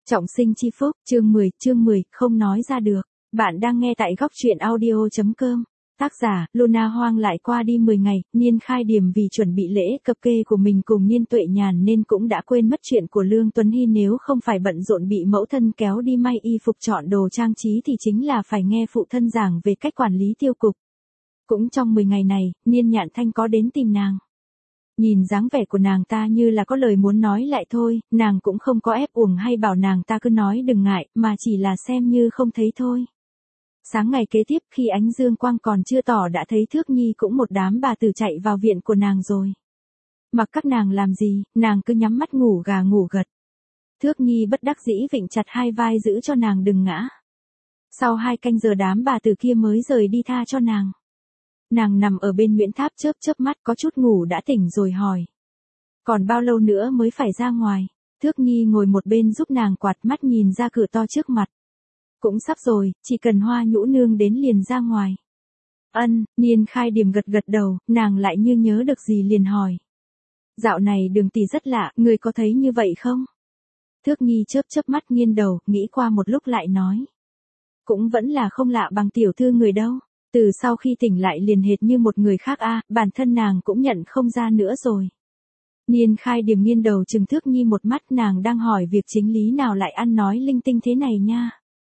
Trọng sinh chi phúc, chương 10, không nói ra được. Bạn đang nghe tại góc truyện audio.com. Tác giả, Luna Hoang. Lại qua đi 10 ngày, Niên Khai Điềm vì chuẩn bị lễ cập kê của mình cùng Niên Tuệ Nhàn nên cũng đã quên mất chuyện của Lương Tuấn Hy, nếu không phải bận rộn bị mẫu thân kéo đi may y phục chọn đồ trang trí thì chính là phải nghe phụ thân giảng về cách quản lý tiêu cục. Cũng trong 10 ngày này, Niên Nhạn Thanh có đến tìm nàng. Nhìn dáng vẻ của nàng ta như là có lời muốn nói lại thôi, nàng cũng không có ép uổng hay bảo nàng ta cứ nói đừng ngại, mà chỉ là xem như không thấy thôi. Sáng ngày kế tiếp khi ánh dương quang còn chưa tỏ đã thấy Thước Nhi cũng một đám bà tử chạy vào viện của nàng rồi. Mặc các nàng làm gì, nàng cứ nhắm mắt ngủ gà ngủ gật. Thước Nhi bất đắc dĩ vịnh chặt hai vai giữ cho nàng đừng ngã. Sau 2 canh giờ đám bà tử kia mới rời đi tha cho nàng. Nàng nằm ở bên Nguyễn Tháp chớp mắt có chút ngủ đã tỉnh rồi hỏi. Còn bao lâu nữa mới phải ra ngoài? Thước Nhi ngồi một bên giúp nàng quạt mắt nhìn ra cửa to trước mặt. Cũng sắp rồi, chỉ cần Hoa Nhũ nương đến liền ra ngoài. Ân, Niên Khai Điềm gật gật đầu, nàng lại như nhớ được gì liền hỏi. Dạo này Đường tỷ rất lạ, người có thấy như vậy không? Thước Nhi chớp mắt nghiêng đầu, nghĩ qua một lúc lại nói. Cũng vẫn là không lạ bằng tiểu thư người đâu. Từ sau khi tỉnh lại liền hệt như một người khác bản thân nàng cũng nhận không ra nữa rồi. Niên Khai Điềm nghiêng đầu chừng Thước Nhi một mắt, nàng đang hỏi việc chính lý nào lại ăn nói linh tinh thế này nha.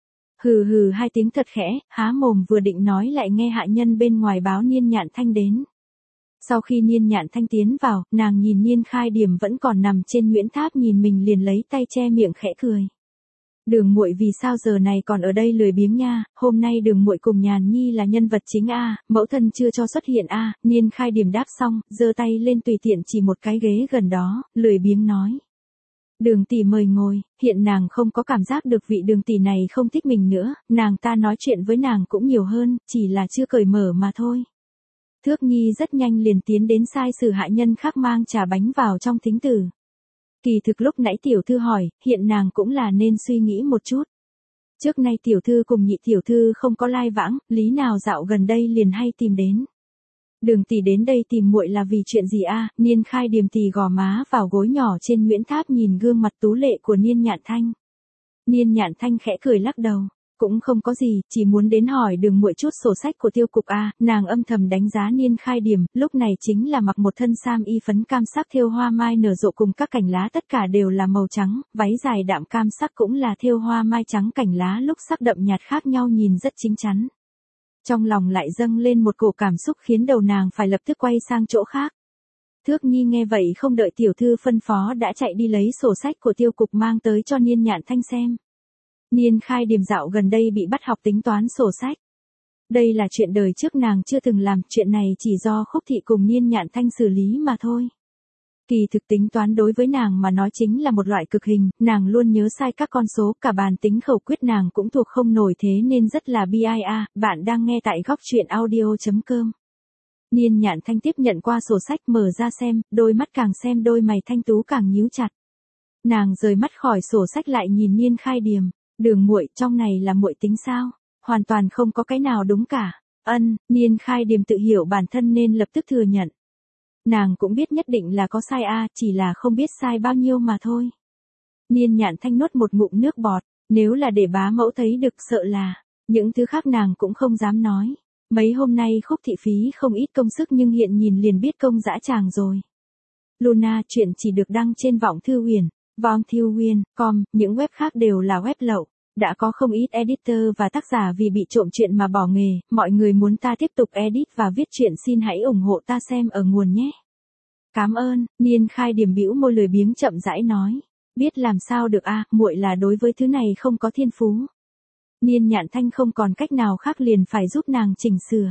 Hừ 2 tiếng thật khẽ, há mồm vừa định nói lại nghe hạ nhân bên ngoài báo Niên Nhạn Thanh đến. Sau khi Niên Nhạn Thanh tiến vào, nàng nhìn Niên Khai Điềm vẫn còn nằm trên Nguyễn Tháp nhìn mình liền lấy tay che miệng khẽ cười. Đường muội vì sao giờ này còn ở đây lười biếng nha, hôm nay Đường muội cùng Nhàn Nhi là nhân vật chính mẫu thân chưa cho xuất hiện Niên Khai Điềm đáp xong, giơ tay lên tùy tiện chỉ một cái ghế gần đó, lười biếng nói. Đường tỷ mời ngồi, hiện nàng không có cảm giác được vị Đường tỷ này không thích mình nữa, nàng ta nói chuyện với nàng cũng nhiều hơn, chỉ là chưa cởi mở mà thôi. Thước Nhi rất nhanh liền tiến đến sai sử hạ nhân khác mang trà bánh vào trong thính tử. Kỳ thực lúc nãy tiểu thư hỏi, hiện nàng cũng là nên suy nghĩ một chút. Trước nay tiểu thư cùng nhị tiểu thư không có lai vãng, lý nào dạo gần đây liền hay tìm đến. Đường tỷ đến đây tìm muội là vì chuyện gì Niên Khai Điềm tì gò má vào gối nhỏ trên Nguyễn Tháp nhìn gương mặt tú lệ của Niên Nhạn Thanh. Niên Nhạn Thanh khẽ cười lắc đầu. Cũng không có gì, chỉ muốn đến hỏi Đường muội chút sổ sách của tiêu cục nàng âm thầm đánh giá Niên Khai Điềm, lúc này chính là mặc một thân sam y phấn cam sắc thêu hoa mai nở rộ cùng các cành lá tất cả đều là màu trắng, váy dài đạm cam sắc cũng là thêu hoa mai trắng cành lá lúc sắc đậm nhạt khác nhau nhìn rất chín chắn. Trong lòng lại dâng lên một cổ cảm xúc khiến đầu nàng phải lập tức quay sang chỗ khác. Thước Nhi nghe vậy không đợi tiểu thư phân phó đã chạy đi lấy sổ sách của tiêu cục mang tới cho Niên Nhạn Thanh xem. Niên Khai Điềm dạo gần đây bị bắt học tính toán sổ sách. Đây là chuyện đời trước nàng chưa từng làm, chuyện này chỉ do Khúc thị cùng Niên Nhạn Thanh xử lý mà thôi. Kỳ thực tính toán đối với nàng mà nói chính là một loại cực hình, nàng luôn nhớ sai các con số, cả bàn tính khẩu quyết nàng cũng thuộc không nổi thế nên rất là bi ai Bạn đang nghe tại góc truyện audio.com. Niên Nhạn Thanh tiếp nhận qua sổ sách mở ra xem, đôi mắt càng xem đôi mày thanh tú càng nhíu chặt. Nàng rời mắt khỏi sổ sách lại nhìn Niên Khai Điềm. Đường muội, trong này là muội tính sao? Hoàn toàn không có cái nào đúng cả. Ân, Niên Khai Điềm tự hiểu bản thân nên lập tức thừa nhận. Nàng cũng biết nhất định là có sai chỉ là không biết sai bao nhiêu mà thôi. Niên Nhạn Thanh nuốt một ngụm nước bọt, nếu là để bá mẫu thấy được sợ là, những thứ khác nàng cũng không dám nói. Mấy hôm nay Khúc thị phí không ít công sức nhưng hiện nhìn liền biết công dã tràng rồi. Luna, chuyện chỉ được đăng trên Vọng Thư Huyền. Vongthuyen.com, những web khác đều là web lậu. Đã có không ít editor và tác giả vì bị trộm chuyện mà bỏ nghề, mọi người muốn ta tiếp tục edit và viết truyện xin hãy ủng hộ ta xem ở nguồn nhé. Cảm ơn, Niên Khai Điềm bĩu môi lười biếng chậm rãi nói. Biết làm sao được muội là đối với thứ này không có thiên phú. Niên Nhạn Thanh không còn cách nào khác liền phải giúp nàng chỉnh sửa.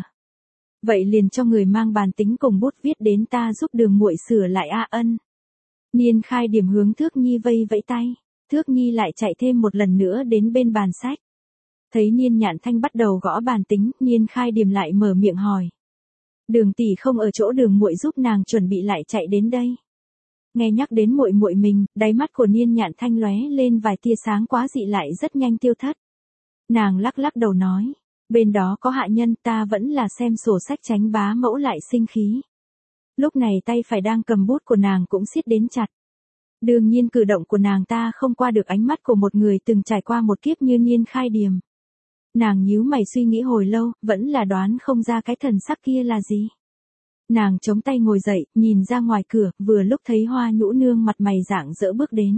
Vậy liền cho người mang bàn tính cùng bút viết đến ta giúp Đường muội sửa lại Ân. Niên Khai Điềm hướng Thước Nhi vẫy tay. Thước Nhi lại chạy thêm một lần nữa đến bên bàn sách. Thấy Niên Nhạn Thanh bắt đầu gõ bàn tính, Niên Khai Điềm lại mở miệng hỏi. Đường tỷ không ở chỗ Đường muội giúp nàng chuẩn bị lại chạy đến đây. Nghe nhắc đến muội muội mình, đáy mắt của Niên Nhạn Thanh lóe lên vài tia sáng quá dị lại rất nhanh tiêu thất. Nàng lắc đầu nói. Bên đó có hạ nhân, ta vẫn là xem sổ sách tránh bá mẫu lại sinh khí. Lúc này tay phải đang cầm bút của nàng cũng siết đến chặt. Đương nhiên cử động của nàng ta không qua được ánh mắt của một người từng trải qua một kiếp như Niên Khai Điềm. Nàng nhíu mày suy nghĩ hồi lâu, vẫn là đoán không ra cái thần sắc kia là gì. Nàng chống tay ngồi dậy, nhìn ra ngoài cửa, vừa lúc thấy Hoa Nhũ Nương mặt mày rạng rỡ bước đến.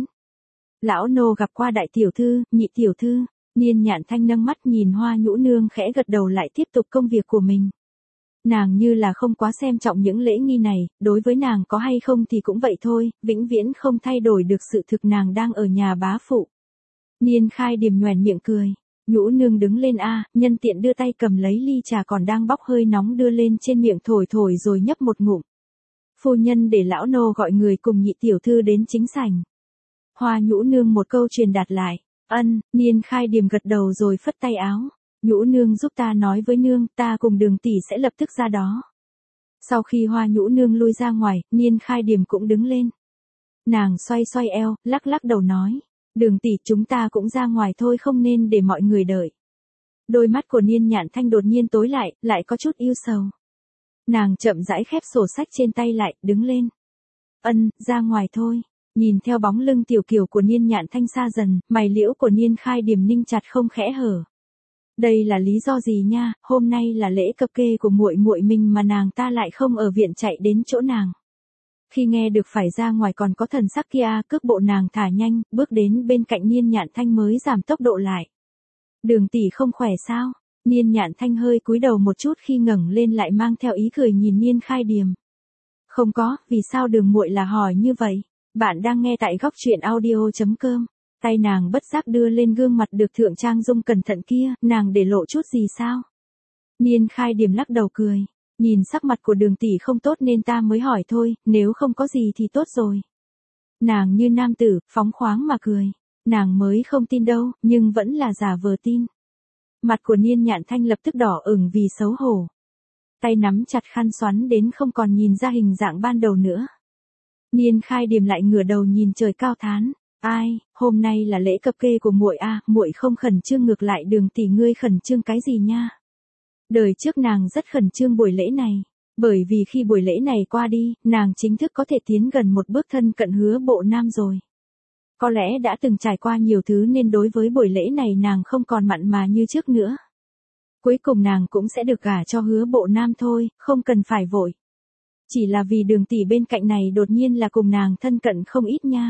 Lão nô gặp qua đại tiểu thư, nhị tiểu thư. Niên Nhạn Thanh nâng mắt nhìn Hoa Nhũ Nương khẽ gật đầu lại tiếp tục công việc của mình. Nàng như là không quá xem trọng những lễ nghi này, đối với nàng có hay không thì cũng vậy thôi, vĩnh viễn không thay đổi được sự thực nàng đang ở nhà bá phụ. Niên Khai Điềm nhoẻn miệng cười. Nhũ Nương đứng lên nhân tiện đưa tay cầm lấy ly trà còn đang bốc hơi nóng đưa lên trên miệng thổi thổi rồi nhấp một ngụm. Phu nhân để lão nô gọi người cùng nhị tiểu thư đến chính sảnh. Hoa Nhũ Nương một câu truyền đạt lại. Ân, Niên Khai Điềm gật đầu rồi phất tay áo. Nhũ Nương giúp ta nói với nương, ta cùng Đường tỷ sẽ lập tức ra đó. Sau khi Hoa Nhũ Nương lui ra ngoài, Niên Khai Điềm cũng đứng lên. Nàng xoay xoay eo, lắc lắc đầu nói. Đường tỷ, chúng ta cũng ra ngoài thôi, không nên để mọi người đợi. Đôi mắt của Niên Nhạn Thanh đột nhiên tối lại có chút ưu sầu. Nàng chậm rãi khép sổ sách trên tay lại, đứng lên. Ân, ra ngoài thôi. Nhìn theo bóng lưng tiểu kiều của Niên Nhạn Thanh xa dần, mày liễu của Niên Khai Điềm ninh chặt không khẽ hở. Đây là lý do gì nha, hôm nay là lễ cập kê của muội muội mình mà nàng ta lại không ở viện chạy đến chỗ nàng. Khi nghe được phải ra ngoài còn có thần sắc kia, cước bộ nàng thả nhanh, bước đến bên cạnh Niên Nhạn Thanh mới giảm tốc độ lại. Đường tỷ không khỏe sao? Niên Nhạn Thanh hơi cúi đầu một chút khi ngẩng lên lại mang theo ý cười nhìn Niên Khai Điềm. Không có, vì sao đường muội là hỏi như vậy? Bạn đang nghe tại góc truyện audio.com. Tay nàng bất giác đưa lên gương mặt được thượng trang dung cẩn thận kia, nàng để lộ chút gì sao? Niên Khai Điềm lắc đầu cười. Nhìn sắc mặt của Đường tỷ không tốt nên ta mới hỏi thôi, nếu không có gì thì tốt rồi. Nàng như nam tử, phóng khoáng mà cười. Nàng mới không tin đâu, nhưng vẫn là giả vờ tin. Mặt của Niên Nhạn Thanh lập tức đỏ ửng vì xấu hổ. Tay nắm chặt khăn xoắn đến không còn nhìn ra hình dạng ban đầu nữa. Niên Khai Điềm lại ngửa đầu nhìn trời cao thán. Ai, hôm nay là lễ cập kê của muội muội không khẩn trương, ngược lại Đường tỷ ngươi khẩn trương cái gì nha? Đời trước nàng rất khẩn trương buổi lễ này, bởi vì khi buổi lễ này qua đi, nàng chính thức có thể tiến gần một bước thân cận Hứa Bộ Nam rồi. Có lẽ đã từng trải qua nhiều thứ nên đối với buổi lễ này nàng không còn mặn mà như trước nữa. Cuối cùng nàng cũng sẽ được gả cho Hứa Bộ Nam thôi, không cần phải vội. Chỉ là vì Đường tỷ bên cạnh này đột nhiên là cùng nàng thân cận không ít nha.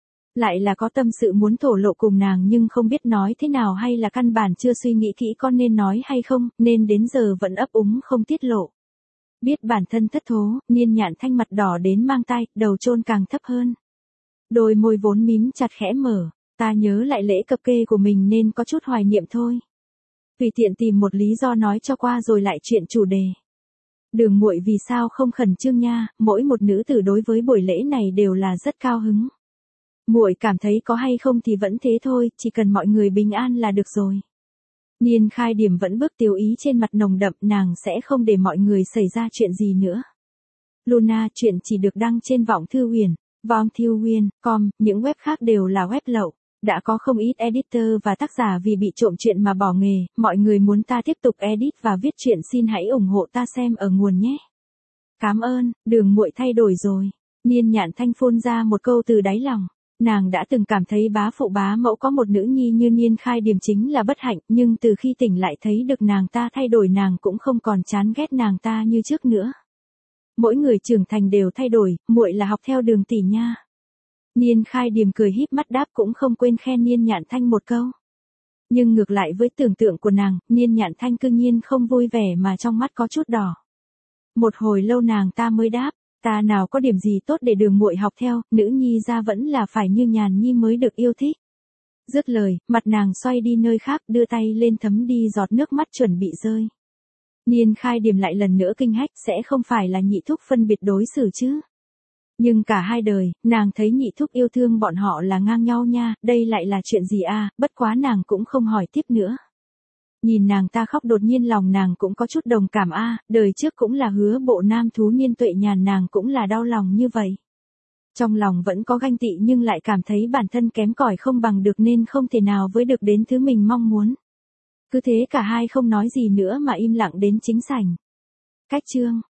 Lại là có tâm sự muốn thổ lộ cùng nàng nhưng không biết nói thế nào, hay là căn bản chưa suy nghĩ kỹ con nên nói hay không, nên đến giờ vẫn ấp úng không tiết lộ. Biết bản thân thất thố, Niên Nhạn Thanh mặt đỏ đến mang tai, đầu chôn càng thấp hơn. Đôi môi vốn mím chặt khẽ mở, ta nhớ lại lễ cập kê của mình nên có chút hoài niệm thôi. Tùy tiện tìm một lý do nói cho qua rồi lại chuyện chủ đề. Đường muội vì sao không khẩn trương nha, mỗi một nữ tử đối với buổi lễ này đều là rất cao hứng. Muội cảm thấy có hay không thì vẫn thế thôi, chỉ cần mọi người bình an là được rồi. Niên Khai Điềm vẫn bước tiêu ý trên mặt nồng đậm, nàng sẽ không để mọi người xảy ra chuyện gì nữa. Luna, chuyện chỉ được đăng trên Vọng Thư Huyền, vongthuhuyên.com, những web khác đều là web lậu. Đã có không ít editor và tác giả vì bị trộm chuyện mà bỏ nghề, mọi người muốn ta tiếp tục edit và viết chuyện xin hãy ủng hộ ta xem ở nguồn nhé. Cảm ơn, Đường muội thay đổi rồi. Niên Nhạn Thanh phun ra một câu từ đáy lòng. Nàng đã từng cảm thấy bá phụ bá mẫu có một nữ nhi như Niên Khai Điềm chính là bất hạnh, nhưng từ khi tỉnh lại thấy được nàng ta thay đổi nàng cũng không còn chán ghét nàng ta như trước nữa. Mỗi người trưởng thành đều thay đổi, muội là học theo Đường tỷ nha. Niên Khai Điềm cười híp mắt đáp, cũng không quên khen Niên Nhạn Thanh một câu. Nhưng ngược lại với tưởng tượng của nàng, Niên Nhạn Thanh cư nhiên không vui vẻ mà trong mắt có chút đỏ. Một hồi lâu nàng ta mới đáp. Ta nào có điểm gì tốt để Đường muội học theo, nữ nhi ra vẫn là phải như Nhàn nhi mới được yêu thích. Dứt lời, mặt nàng xoay đi nơi khác, đưa tay lên thấm đi giọt nước mắt chuẩn bị rơi. Niên Khai Điềm lại lần nữa kinh hách, sẽ không phải là nhị thúc phân biệt đối xử chứ? Nhưng cả hai đời, nàng thấy nhị thúc yêu thương bọn họ là ngang nhau nha, đây lại là chuyện gì bất quá nàng cũng không hỏi tiếp nữa. Nhìn nàng ta khóc đột nhiên lòng nàng cũng có chút đồng cảm đời trước cũng là Hứa Bộ Nam thú Niên Tuệ Nhàn nàng cũng là đau lòng như vậy. Trong lòng vẫn có ganh tị nhưng lại cảm thấy bản thân kém cỏi không bằng được nên không thể nào với được đến thứ mình mong muốn. Cứ thế cả hai không nói gì nữa mà im lặng đến chính sảnh. Cách chương